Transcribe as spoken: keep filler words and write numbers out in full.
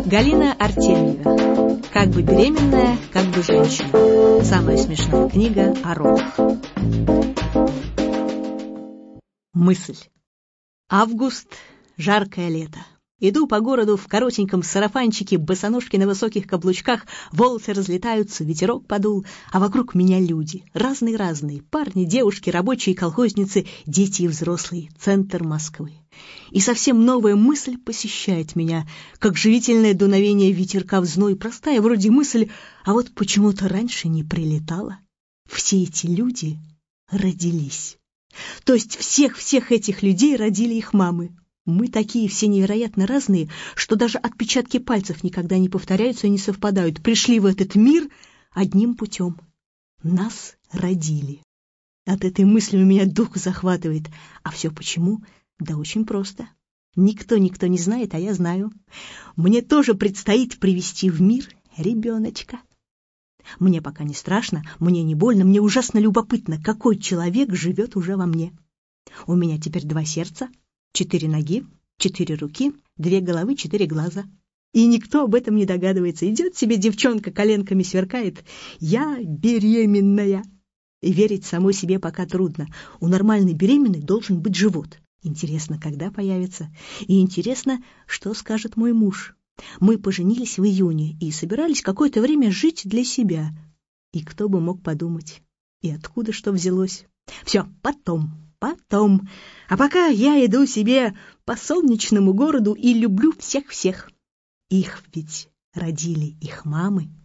Галина Артемьева. Как бы беременная, как бы женщина. Самая смешная книга о родах. Мысль. Август, жаркое лето. Иду по городу в коротеньком сарафанчике, босоножки на высоких каблучках, волосы разлетаются, ветерок подул, а вокруг меня люди. Разные-разные. Парни, девушки, рабочие, колхозницы, дети и взрослые. Центр Москвы. И совсем новая мысль посещает меня, как живительное дуновение ветерка в зной. Простая вроде мысль, а вот почему-то раньше не прилетала. Все эти люди родились. То есть всех-всех этих людей родили их мамы. Мы такие все невероятно разные, что даже отпечатки пальцев никогда не повторяются и не совпадают. Пришли в этот мир одним путем. Нас родили. От этой мысли у меня дух захватывает. А все почему? Да очень просто. Никто-никто не знает, а я знаю. Мне тоже предстоит привести в мир ребеночка. Мне пока не страшно, мне не больно, мне ужасно любопытно, какой человек живет уже во мне. У меня теперь два сердца, четыре ноги, четыре руки, две головы, четыре глаза. И никто об этом не догадывается. Идет себе девчонка, коленками сверкает. Я беременная. И верить самой себе пока трудно. У нормальной беременной должен быть живот. Интересно, когда появится. И интересно, что скажет мой муж. Мы поженились в июне и собирались какое-то время жить для себя. И кто бы мог подумать, и откуда что взялось. Все, потом, потом. А пока я иду себе по солнечному городу и люблю всех-всех. Их ведь родили их мамы.